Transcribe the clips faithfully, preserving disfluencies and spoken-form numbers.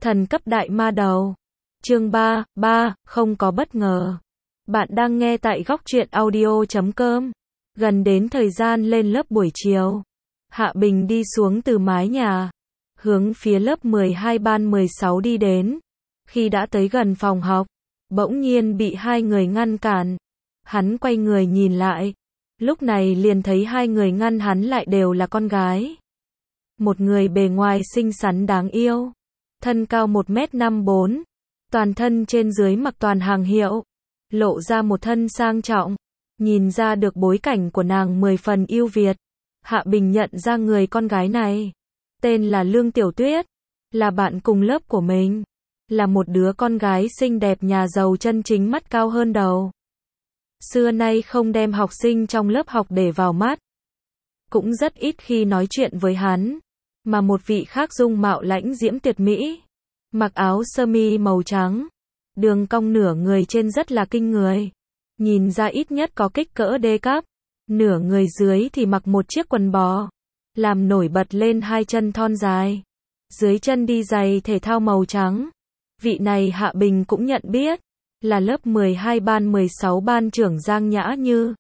Thần cấp đại ma đầu. Chương ba, ba, không có bất ngờ. Bạn đang nghe tại góc truyện audio chấm com. Gần đến thời gian lên lớp buổi chiều, Hạ Bình đi xuống từ mái nhà, hướng phía lớp mười hai ban mười sáu đi đến. Khi đã tới gần phòng học, bỗng nhiên bị hai người ngăn cản. Hắn quay người nhìn lại, lúc này liền thấy hai người ngăn hắn lại đều là con gái. Một người bề ngoài xinh xắn đáng yêu, thân cao một mét năm mươi bốn, toàn thân trên dưới mặc toàn hàng hiệu, lộ ra một thân sang trọng, nhìn ra được bối cảnh của nàng mười phần ưu việt. Hạ Bình nhận ra người con gái này, tên là Lương Tiểu Tuyết, là bạn cùng lớp của mình, là một đứa con gái xinh đẹp nhà giàu chân chính mắt cao hơn đầu. Xưa nay không đem học sinh trong lớp học để vào mắt, cũng rất ít khi nói chuyện với hắn, mà một vị khác dung mạo lãnh diễm tuyệt mỹ, mặc áo sơ mi màu trắng, đường cong nửa người trên rất là kinh người, nhìn ra ít nhất có kích cỡ D cấp, nửa người dưới thì mặc một chiếc quần bò, làm nổi bật lên hai chân thon dài, dưới chân đi giày thể thao màu trắng. Vị này Hạ Bình cũng nhận biết, là lớp mười hai ban mười sáu ban trưởng Giang Nhã Như,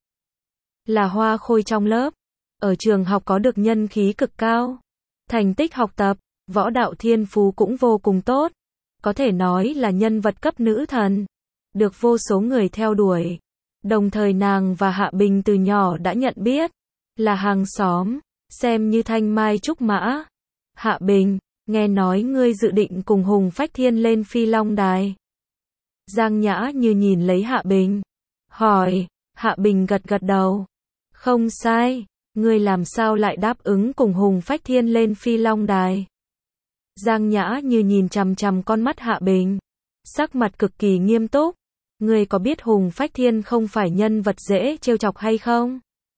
là hoa khôi trong lớp, ở trường học có được nhân khí cực cao, thành tích học tập, võ đạo thiên phú cũng vô cùng tốt, có thể nói là nhân vật cấp nữ thần, được vô số người theo đuổi. Đồng thời nàng và Hạ Bình từ nhỏ đã nhận biết, là hàng xóm, xem như thanh mai trúc mã. Hạ Bình, nghe nói ngươi dự định cùng Hùng Phách Thiên lên Phi Long Đài. Giang Nhã Như nhìn lấy Hạ Bình, hỏi. Hạ Bình gật gật đầu. Không sai, ngươi làm sao lại đáp ứng cùng Hùng Phách Thiên lên Phi Long Đài? Giang Nhã Như nhìn chằm chằm con mắt Hạ Bình, sắc mặt cực kỳ nghiêm túc. Ngươi có biết Hùng Phách Thiên không phải nhân vật dễ trêu chọc hay không?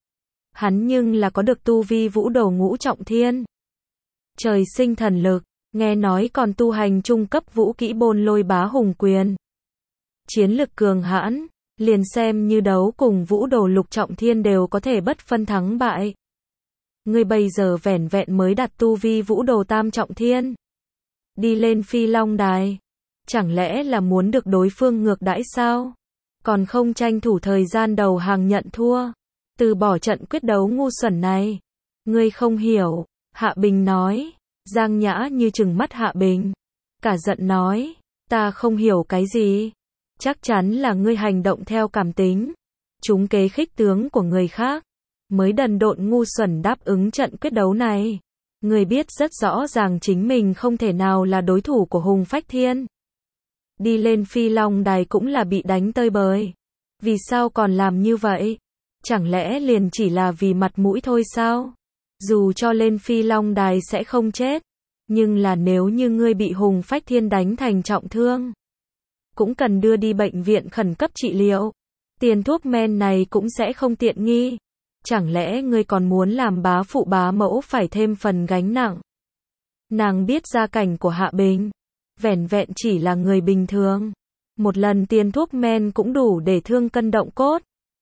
Hắn nhưng là có được tu vi vũ đồ ngũ trọng thiên, trời sinh thần lực, nghe nói còn tu hành trung cấp vũ kỹ Bôn Lôi Bá Hùng Quyền. Chiến lực cường hãn, liền xem như đấu cùng vũ đồ lục trọng thiên đều có thể bất phân thắng bại. Ngươi bây giờ vẻn vẹn mới đặt tu vi vũ đồ tam trọng thiên, đi lên Phi Long Đài, chẳng lẽ là muốn được đối phương ngược đãi sao? Còn không tranh thủ thời gian đầu hàng nhận thua, từ bỏ trận quyết đấu ngu xuẩn này. Ngươi không hiểu, Hạ Bình nói. Giang Nhã Như trừng mắt Hạ Bình, cả giận nói, ta không hiểu cái gì? Chắc chắn là ngươi hành động theo cảm tính, trúng kế khích tướng của người khác, mới đần độn ngu xuẩn đáp ứng trận quyết đấu này. Ngươi biết rất rõ ràng chính mình không thể nào là đối thủ của Hùng Phách Thiên. Đi lên Phi Long Đài cũng là bị đánh tơi bời. Vì sao còn làm như vậy? Chẳng lẽ liền chỉ là vì mặt mũi thôi sao? Dù cho lên Phi Long Đài sẽ không chết, nhưng là nếu như ngươi bị Hùng Phách Thiên đánh thành trọng thương, cũng cần đưa đi bệnh viện khẩn cấp trị liệu. Tiền thuốc men này cũng sẽ không tiện nghi. Chẳng lẽ ngươi còn muốn làm bá phụ bá mẫu phải thêm phần gánh nặng? Nàng biết gia cảnh của Hạ Bình, vẻn vẹn chỉ là người bình thường, một lần tiền thuốc men cũng đủ để thương cân động cốt.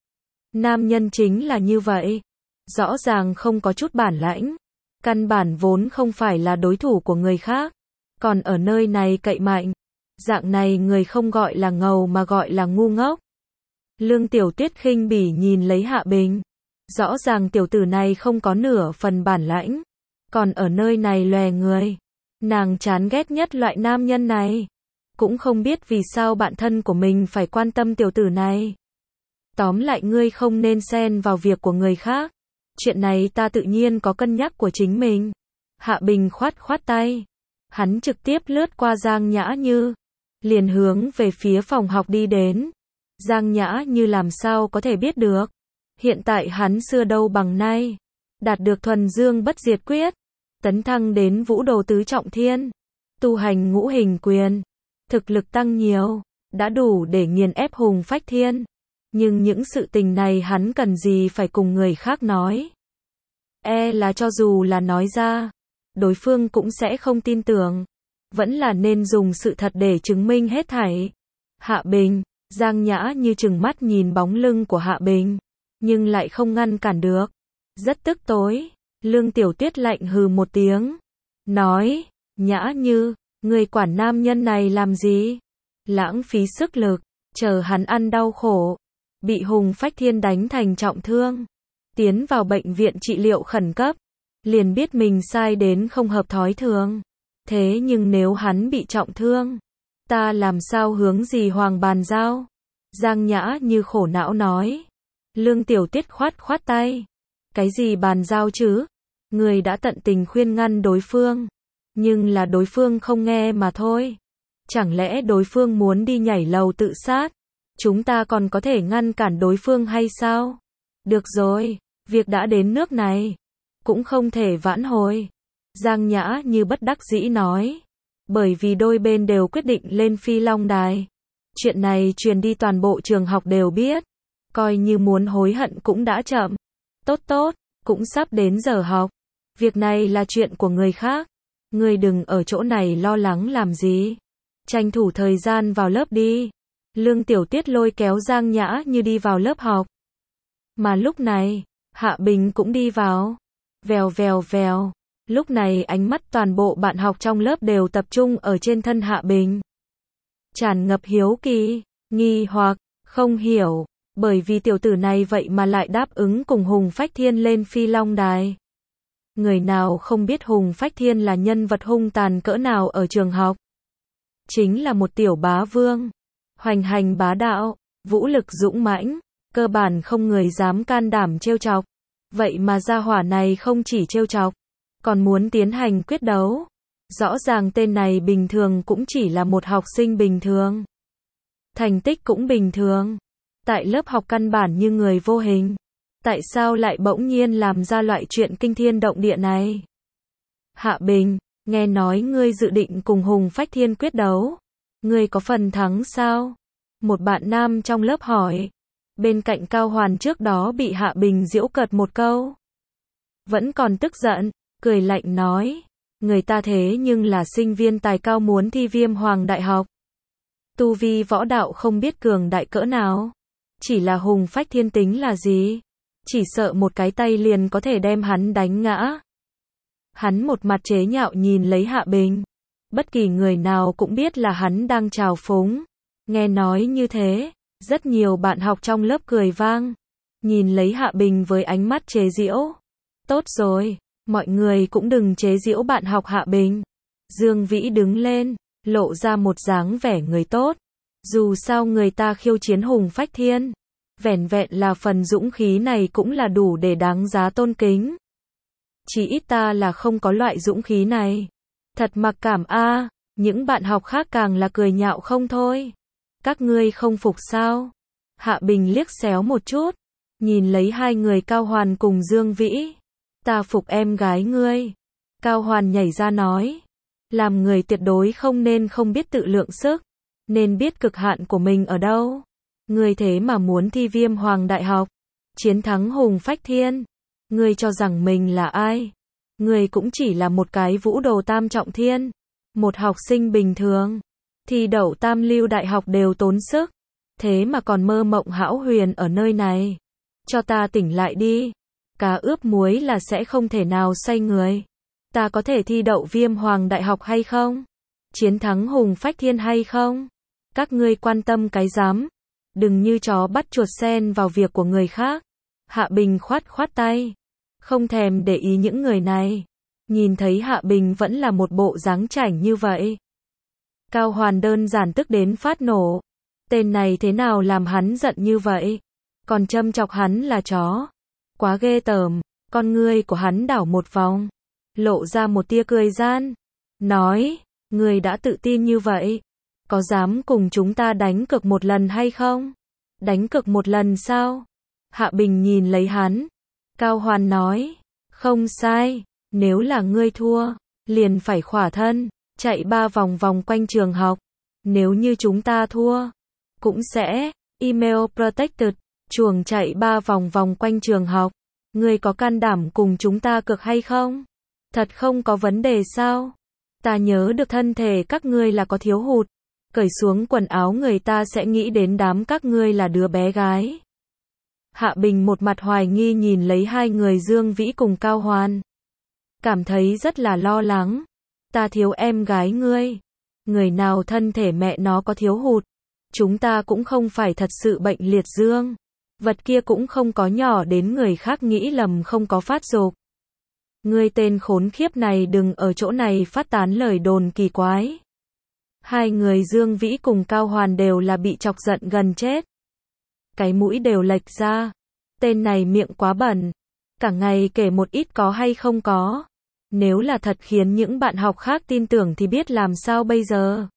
Nam nhân chính là như vậy, rõ ràng không có chút bản lãnh, căn bản vốn không phải là đối thủ của người khác, còn ở nơi này cậy mạnh. Dạng này người không gọi là ngầu mà gọi là ngu ngốc. Lương Tiểu Tuyết khinh bỉ nhìn lấy Hạ Bình, rõ ràng tiểu tử này không có nửa phần bản lãnh, còn ở nơi này lòe người. Nàng chán ghét nhất loại nam nhân này, cũng không biết vì sao bạn thân của mình phải quan tâm tiểu tử này. Tóm lại ngươi không nên xen vào việc của người khác, chuyện này ta tự nhiên có cân nhắc của chính mình. Hạ Bình khoát khoát tay, hắn trực tiếp lướt qua Giang Nhã Như, liền hướng về phía phòng học đi đến. Giang Nhã Như làm sao có thể biết được, hiện tại hắn xưa đâu bằng nay, đạt được thuần dương bất diệt quyết, tấn thăng đến vũ đồ tứ trọng thiên, tu hành ngũ hình quyền, thực lực tăng nhiều, đã đủ để nghiền ép Hùng Phách Thiên. Nhưng những sự tình này hắn cần gì phải cùng người khác nói? E là cho dù là nói ra, đối phương cũng sẽ không tin tưởng. Vẫn là nên dùng sự thật để chứng minh hết thảy. Hạ Bình, Giang Nhã Như trừng mắt nhìn bóng lưng của Hạ Bình, nhưng lại không ngăn cản được. Rất tức tối, Lương Tiểu Tuyết lạnh hừ một tiếng, nói, Nhã Như, Người quản nam nhân này làm gì? Lãng phí sức lực, chờ hắn ăn đau khổ. Bị Hùng Phách Thiên đánh thành trọng thương. Tiến vào bệnh viện trị liệu khẩn cấp. Liền biết mình sai đến không hợp thói thường. Thế nhưng nếu hắn bị trọng thương, ta làm sao hướng gì Hoàng bàn giao? Giang Nhã như khổ não nói. Lương Tiểu Tiết khoát khoát tay. Cái gì bàn giao chứ? Người đã tận tình khuyên ngăn đối phương. Nhưng là đối phương không nghe mà thôi. Chẳng lẽ đối phương muốn đi nhảy lầu tự sát? Chúng ta còn có thể ngăn cản đối phương hay sao? Được rồi, việc đã đến nước này. Cũng không thể vãn hồi. Giang Nhã như bất đắc dĩ nói. Bởi vì đôi bên đều quyết định lên Phi Long Đài. Chuyện này truyền đi toàn bộ trường học đều biết. Coi như muốn hối hận cũng đã chậm. Tốt tốt, cũng sắp đến giờ học. Việc này là chuyện của người khác. Ngươi đừng ở chỗ này lo lắng làm gì. Tranh thủ thời gian vào lớp đi. Lương Tiểu Tiết lôi kéo Giang Nhã như đi vào lớp học. Mà lúc này, Hạ Bình cũng đi vào. Vèo vèo vèo. Lúc này ánh mắt toàn bộ bạn học trong lớp đều tập trung ở trên thân Hạ Bình. Tràn ngập hiếu kỳ, nghi hoặc, không hiểu. Bởi vì tiểu tử này vậy mà lại đáp ứng cùng Hùng Phách Thiên lên Phi Long Đài. Người nào không biết Hùng Phách Thiên là nhân vật hung tàn cỡ nào ở trường học. Chính là một tiểu bá vương. Hoành hành bá đạo, vũ lực dũng mãnh, cơ bản không người dám can đảm trêu chọc. Vậy mà gia hỏa này không chỉ trêu chọc, còn muốn tiến hành quyết đấu. Rõ ràng tên này bình thường cũng chỉ là một học sinh bình thường. Thành tích cũng bình thường. Tại lớp học căn bản như người vô hình. Tại sao lại bỗng nhiên làm ra loại chuyện kinh thiên động địa này? Hạ Bình, nghe nói ngươi dự định cùng Hùng Phách Thiên quyết đấu. Ngươi có phần thắng sao? Một bạn nam trong lớp hỏi. Bên cạnh Cao Hoàn trước đó bị Hạ Bình giễu cợt một câu. Vẫn còn tức giận, cười lạnh nói. Người ta thế nhưng là sinh viên tài cao muốn thi Viêm Hoàng Đại học. Tu vi võ đạo không biết cường đại cỡ nào. Chỉ là Hùng Phách Thiên tính là gì? Chỉ sợ một cái tay liền có thể đem hắn đánh ngã. Hắn một mặt chế nhạo nhìn lấy Hạ Bình. Bất kỳ người nào cũng biết là hắn đang trào phúng. Nghe nói như thế, rất nhiều bạn học trong lớp cười vang. Nhìn lấy Hạ Bình với ánh mắt chế giễu. Tốt rồi, mọi người cũng đừng chế giễu bạn học Hạ Bình. Dương Vĩ đứng lên, lộ ra một dáng vẻ người tốt. Dù sao người ta khiêu chiến Hùng Phách Thiên. Vẻn vẹn là phần dũng khí này cũng là đủ để đáng giá tôn kính. Chỉ ít ta là không có loại dũng khí này. Thật mặc cảm a. Những bạn học khác càng là cười nhạo không thôi. Các ngươi không phục sao? Hạ Bình liếc xéo một chút. Nhìn lấy hai người Cao Hoàn cùng Dương Vĩ. Ta phục em gái ngươi. Cao Hoàn nhảy ra nói. Làm người tuyệt đối không nên không biết tự lượng sức. Nên biết cực hạn của mình ở đâu. Ngươi thế mà muốn thi Viêm Hoàng Đại học. Chiến thắng Hùng Phách Thiên. Ngươi cho rằng mình là ai? Ngươi cũng chỉ là một cái vũ đồ tam trọng thiên. Một học sinh bình thường. Thi đậu tam lưu đại học đều tốn sức. Thế mà còn mơ mộng hão huyền ở nơi này. Cho ta tỉnh lại đi. Cá ướp muối là sẽ không thể nào xoay người. Ta có thể thi đậu Viêm Hoàng Đại học hay không? Chiến thắng Hùng Phách Thiên hay không? Các ngươi quan tâm cái dám. Đừng như chó bắt chuột sen vào việc của người khác. Hạ Bình khoát khoát tay. Không thèm để ý những người này. Nhìn thấy Hạ Bình vẫn là một bộ dáng chảnh như vậy. Cao Hoàn đơn giản tức đến phát nổ. Tên này thế nào làm hắn giận như vậy? Còn châm chọc hắn là chó. Quá ghê tởm. Con ngươi của hắn đảo một vòng. Lộ ra một tia cười gian. Nói, ngươi đã tự tin như vậy. Có dám cùng chúng ta đánh cược một lần hay không? Đánh cược một lần sao? Hạ Bình nhìn lấy hắn. Cao Hoàn nói. Không sai. Nếu là ngươi thua, liền phải khỏa thân. Chạy ba vòng vòng quanh trường học. Nếu như chúng ta thua, cũng sẽ email protected. Chuồng chạy ba vòng vòng quanh trường học. Ngươi có can đảm cùng chúng ta cược hay không? Thật không có vấn đề sao? Ta nhớ được thân thể các ngươi là có thiếu hụt. Cởi xuống quần áo người ta sẽ nghĩ đến đám các ngươi là đứa bé gái. Hạ Bình một mặt hoài nghi nhìn lấy hai người Dương Vĩ cùng Cao Hoàn. Cảm thấy rất là lo lắng. Ta thiếu em gái ngươi. Người nào thân thể mẹ nó có thiếu hụt. Chúng ta cũng không phải thật sự bệnh liệt dương. Vật kia cũng không có nhỏ đến người khác nghĩ lầm không có phát dục. Ngươi tên khốn khiếp này đừng ở chỗ này phát tán lời đồn kỳ quái. Hai người Dương Vĩ cùng Cao Hoàn đều là bị chọc giận gần chết. Cái mũi đều lệch ra. Tên này miệng quá bẩn. Cả ngày kể một ít có hay không có. Nếu là thật khiến những bạn học khác tin tưởng thì biết làm sao bây giờ.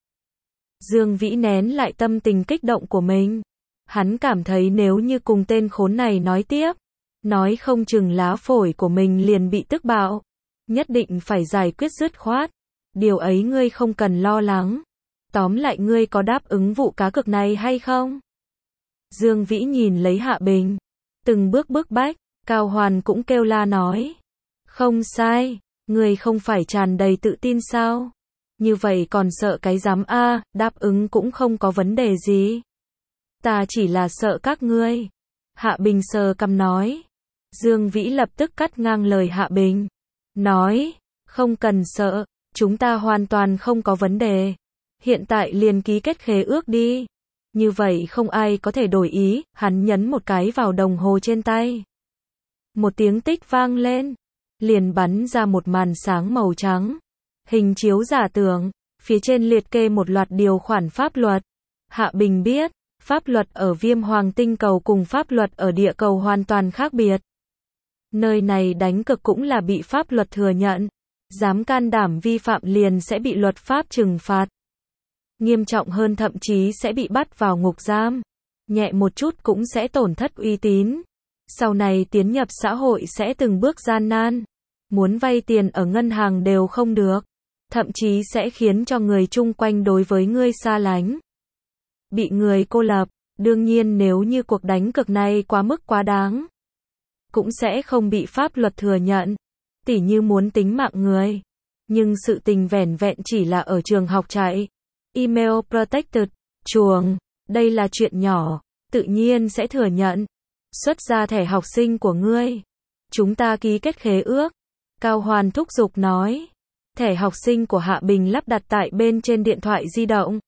Dương Vĩ nén lại tâm tình kích động của mình. Hắn cảm thấy nếu như cùng tên khốn này nói tiếp, nói không chừng lá phổi của mình liền bị tức bạo. Nhất định phải giải quyết dứt khoát. Điều ấy ngươi không cần lo lắng. Tóm lại ngươi có đáp ứng vụ cá cược này hay không? Dương Vĩ nhìn lấy Hạ Bình. Từng bước bức bách, Cao Hoàn cũng kêu la nói. Không sai, ngươi không phải tràn đầy tự tin sao? Như vậy còn sợ cái dám a, đáp ứng cũng không có vấn đề gì. Ta chỉ là sợ các ngươi. Hạ Bình sờ cằm nói. Dương Vĩ lập tức cắt ngang lời Hạ Bình. Nói, không cần sợ, chúng ta hoàn toàn không có vấn đề. Hiện tại liền ký kết khế ước đi. Như vậy không ai có thể đổi ý, hắn nhấn một cái vào đồng hồ trên tay. Một tiếng tích vang lên, liền bắn ra một màn sáng màu trắng. Hình chiếu giả tưởng, phía trên liệt kê một loạt điều khoản pháp luật. Hạ Bình biết, pháp luật ở Viêm Hoàng tinh cầu cùng pháp luật ở địa cầu hoàn toàn khác biệt. Nơi này đánh cược cũng là bị pháp luật thừa nhận. Dám can đảm vi phạm liền sẽ bị luật pháp trừng phạt. Nghiêm trọng hơn thậm chí sẽ bị bắt vào ngục giam. Nhẹ một chút cũng sẽ tổn thất uy tín. Sau này tiến nhập xã hội sẽ từng bước gian nan. Muốn vay tiền ở ngân hàng đều không được. Thậm chí sẽ khiến cho người chung quanh đối với ngươi xa lánh. Bị người cô lập. Đương nhiên nếu như cuộc đánh cược này quá mức quá đáng, cũng sẽ không bị pháp luật thừa nhận. Tỉ như muốn tính mạng người. Nhưng sự tình vẻn vẹn chỉ là ở trường học chạy. Email protected, chuồng, đây là chuyện nhỏ, tự nhiên sẽ thừa nhận. Xuất ra thẻ học sinh của ngươi. Chúng ta ký kết khế ước. Cao Hoàn thúc giục nói. Thẻ học sinh của Hạ Bình lắp đặt tại bên trên điện thoại di động.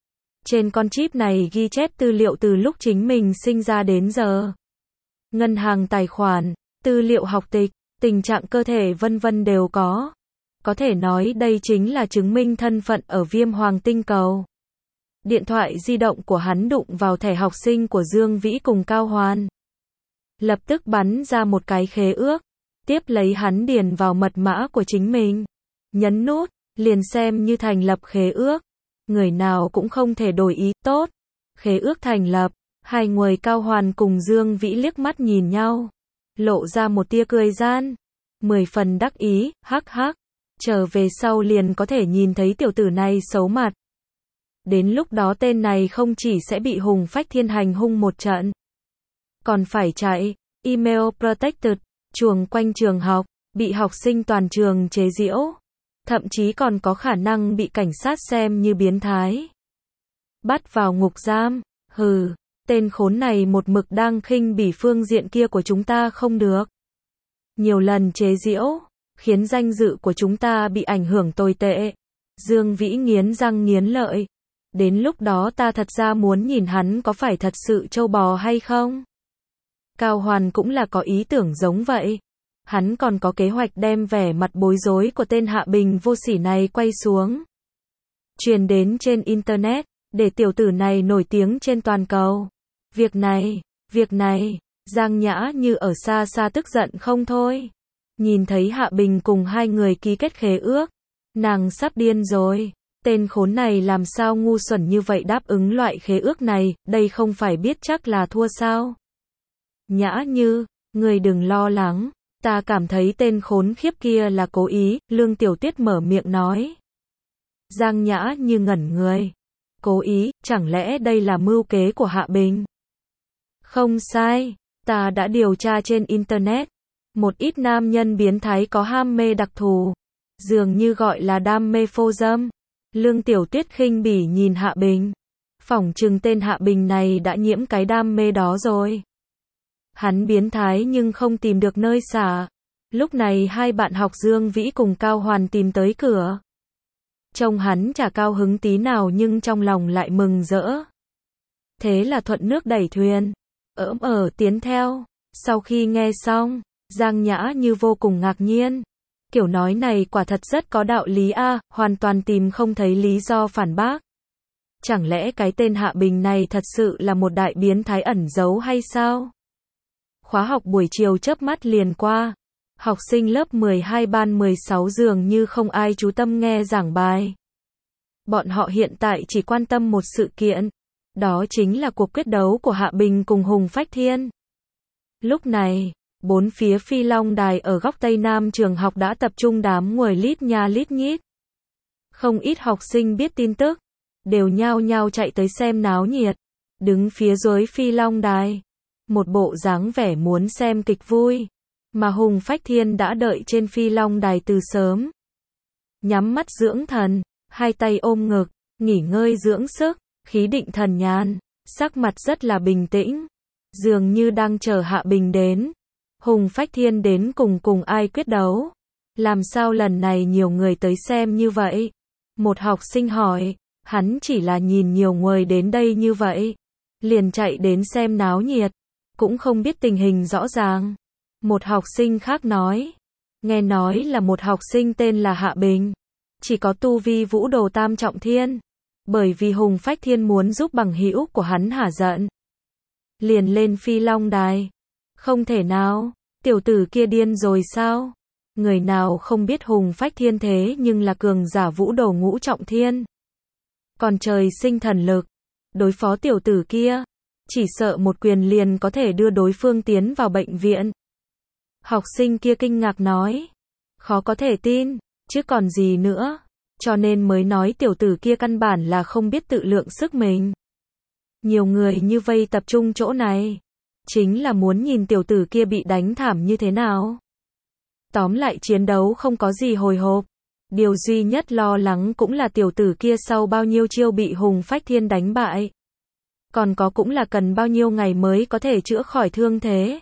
Trên con chip này ghi chép tư liệu từ lúc chính mình sinh ra đến giờ. Ngân hàng tài khoản, tư liệu học tịch, tình trạng cơ thể vân vân đều có. Có thể nói đây chính là chứng minh thân phận ở Viêm Hoàng tinh cầu. Điện thoại di động của hắn đụng vào thẻ học sinh của Dương Vĩ cùng Cao Hoàn. Lập tức bắn ra một cái khế ước. Tiếp lấy hắn điền vào mật mã của chính mình. Nhấn nút, liền xem như thành lập khế ước. Người nào cũng không thể đổi ý, tốt. Khế ước thành lập. Hai người Cao Hoàn cùng Dương Vĩ liếc mắt nhìn nhau. Lộ ra một tia cười gian. Mười phần đắc ý, hắc hắc. Trở về sau liền có thể nhìn thấy tiểu tử này xấu mặt. Đến lúc đó tên này không chỉ sẽ bị Hùng Phách Thiên hành hung một trận, còn phải chạy. Email protected, chuồng quanh trường học, bị học sinh toàn trường chế giễu. Thậm chí còn có khả năng bị cảnh sát xem như biến thái. Bắt vào ngục giam, hừ, tên khốn này một mực đang khinh bỉ phương diện kia của chúng ta không được. Nhiều lần chế giễu, khiến danh dự của chúng ta bị ảnh hưởng tồi tệ. Dương Vĩ nghiến răng nghiến lợi. Đến lúc đó ta thật ra muốn nhìn hắn có phải thật sự trâu bò hay không. Cao Hoàn cũng là có ý tưởng giống vậy. Hắn còn có kế hoạch đem vẻ mặt bối rối của tên Hạ Bình vô sỉ này quay xuống. Truyền đến trên Internet, để tiểu tử này nổi tiếng trên toàn cầu. Việc này, việc này, Giang Nhã Như ở xa xa tức giận không thôi. Nhìn thấy Hạ Bình cùng hai người ký kết khế ước. Nàng sắp điên rồi. Tên khốn này làm sao ngu xuẩn như vậy đáp ứng loại khế ước này, đây không phải biết chắc là thua sao. Nhã Như, người đừng lo lắng. Ta cảm thấy tên khốn khiếp kia là cố ý, Lương Tiểu Tuyết mở miệng nói. Giang Nhã Như ngẩn người. Cố ý, chẳng lẽ đây là mưu kế của Hạ Bình? Không sai, ta đã điều tra trên Internet. Một ít nam nhân biến thái có ham mê đặc thù. Dường như gọi là đam mê phô dâm. Lương Tiểu Tuyết khinh bỉ nhìn Hạ Bình. Phỏng chừng tên Hạ Bình này đã nhiễm cái đam mê đó rồi. Hắn biến thái nhưng không tìm được nơi xả. Lúc này hai bạn học Dương Vĩ cùng Cao Hoàn tìm tới cửa. Trông hắn chả cao hứng tí nào nhưng trong lòng lại mừng rỡ. Thế là thuận nước đẩy thuyền, ỡm ở tiến theo. Sau khi nghe xong, Giang Nhã Như vô cùng ngạc nhiên. Kiểu nói này quả thật rất có đạo lý a, hoàn toàn tìm không thấy lý do phản bác. Chẳng lẽ cái tên Hạ Bình này thật sự là một đại biến thái ẩn giấu hay sao? Khóa học buổi chiều chớp mắt liền qua. Học sinh lớp mười hai ban mười sáu dường như không ai chú tâm nghe giảng bài. Bọn họ hiện tại chỉ quan tâm một sự kiện. Đó chính là cuộc quyết đấu của Hạ Bình cùng Hùng Phách Thiên. Lúc này, bốn phía Phi Long Đài ở góc Tây Nam trường học đã tập trung đám người lít nha lít nhít. Không ít học sinh biết tin tức, đều nhao nhao chạy tới xem náo nhiệt, đứng phía dưới Phi Long Đài, một bộ dáng vẻ muốn xem kịch vui, mà Hùng Phách Thiên đã đợi trên Phi Long Đài từ sớm. Nhắm mắt dưỡng thần, hai tay ôm ngực, nghỉ ngơi dưỡng sức, khí định thần nhàn, sắc mặt rất là bình tĩnh, dường như đang chờ Hạ Bình đến. Hùng Phách Thiên đến cùng cùng ai quyết đấu? Làm sao lần này nhiều người tới xem như vậy? Một học sinh hỏi, hắn chỉ là nhìn nhiều người đến đây như vậy, liền chạy đến xem náo nhiệt, cũng không biết tình hình rõ ràng. Một học sinh khác nói, nghe nói là một học sinh tên là Hạ Bình, chỉ có tu vi vũ đồ tam trọng thiên, bởi vì Hùng Phách Thiên muốn giúp bằng hữu của hắn hả giận, liền lên Phi Long Đài. Không thể nào, tiểu tử kia điên rồi sao? Người nào không biết Hùng Phách Thiên thế nhưng là cường giả vũ đồ ngũ trọng thiên. Còn trời sinh thần lực, đối phó tiểu tử kia, chỉ sợ một quyền liền có thể đưa đối phương tiến vào bệnh viện. Học sinh kia kinh ngạc nói, khó có thể tin, chứ còn gì nữa, cho nên mới nói tiểu tử kia căn bản là không biết tự lượng sức mình. Nhiều người như vây tập trung chỗ này, chính là muốn nhìn tiểu tử kia bị đánh thảm như thế nào. Tóm lại chiến đấu không có gì hồi hộp. Điều duy nhất lo lắng cũng là tiểu tử kia sau bao nhiêu chiêu bị Hùng Phách Thiên đánh bại. Còn có cũng là cần bao nhiêu ngày mới có thể chữa khỏi thương thế.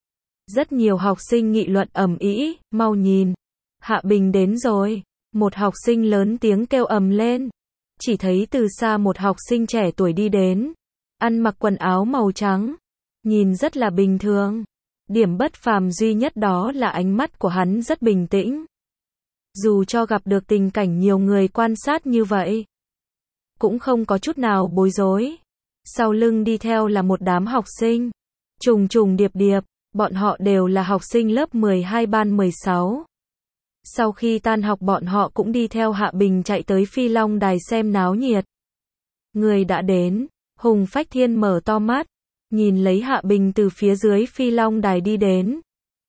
Rất nhiều học sinh nghị luận ầm ĩ, mau nhìn. Hạ Bình đến rồi. Một học sinh lớn tiếng kêu ầm lên. Chỉ thấy từ xa một học sinh trẻ tuổi đi đến. Ăn mặc quần áo màu trắng. Nhìn rất là bình thường. Điểm bất phàm duy nhất đó là ánh mắt của hắn rất bình tĩnh. Dù cho gặp được tình cảnh nhiều người quan sát như vậy, cũng không có chút nào bối rối. Sau lưng đi theo là một đám học sinh. Trùng trùng điệp điệp, bọn họ đều là học sinh lớp mười hai ban mười sáu. Sau khi tan học bọn họ cũng đi theo Hạ Bình chạy tới Phi Long Đài xem náo nhiệt. Người đã đến, Hùng Phách Thiên mở to mắt, nhìn lấy Hạ Bình từ phía dưới Phi Long Đài đi đến.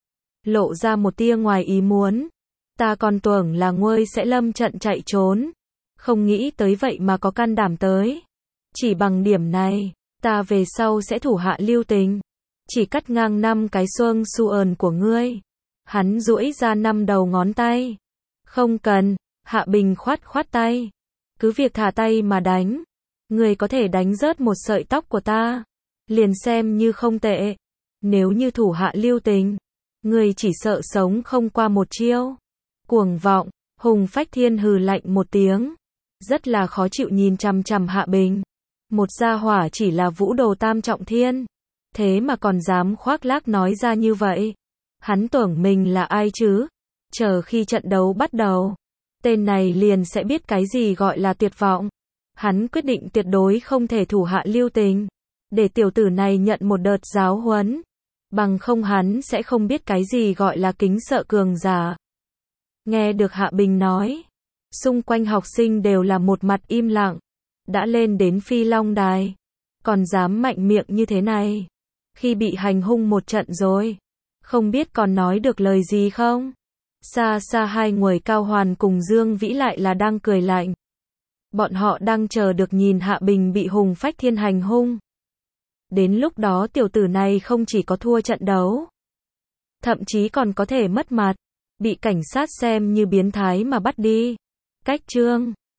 Lộ ra một tia ngoài ý muốn. Ta còn tưởng là ngươi sẽ lâm trận chạy trốn. Không nghĩ tới vậy mà có can đảm tới. Chỉ bằng điểm này, ta về sau sẽ thủ hạ lưu tình. Chỉ cắt ngang năm cái xuông su ờn của ngươi. Hắn duỗi ra năm đầu ngón tay. Không cần, Hạ Bình khoát khoát tay. Cứ việc thả tay mà đánh. Ngươi có thể đánh rớt một sợi tóc của ta. Liền xem như không tệ. Nếu như thủ hạ lưu tình, ngươi chỉ sợ sống không qua một chiêu. Cuồng vọng, Hùng Phách Thiên hừ lạnh một tiếng. Rất là khó chịu nhìn chằm chằm Hạ Bình. Một gia hỏa chỉ là vũ đồ tam trọng thiên. Thế mà còn dám khoác lác nói ra như vậy. Hắn tưởng mình là ai chứ? Chờ khi trận đấu bắt đầu, tên này liền sẽ biết cái gì gọi là tuyệt vọng. Hắn quyết định tuyệt đối không thể thủ hạ lưu tình. Để tiểu tử này nhận một đợt giáo huấn. Bằng không hắn sẽ không biết cái gì gọi là kính sợ cường giả. Nghe được Hạ Bình nói, xung quanh học sinh đều là một mặt im lặng. Đã lên đến Phi Long Đài, còn dám mạnh miệng như thế này. Khi bị hành hung một trận rồi, không biết còn nói được lời gì không? Xa xa hai người Cao Hoàn cùng Dương Vĩ lại là đang cười lạnh. Bọn họ đang chờ được nhìn Hạ Bình bị Hùng Phách Thiên hành hung. Đến lúc đó tiểu tử này không chỉ có thua trận đấu, thậm chí còn có thể mất mặt, bị cảnh sát xem như biến thái mà bắt đi. Cách chương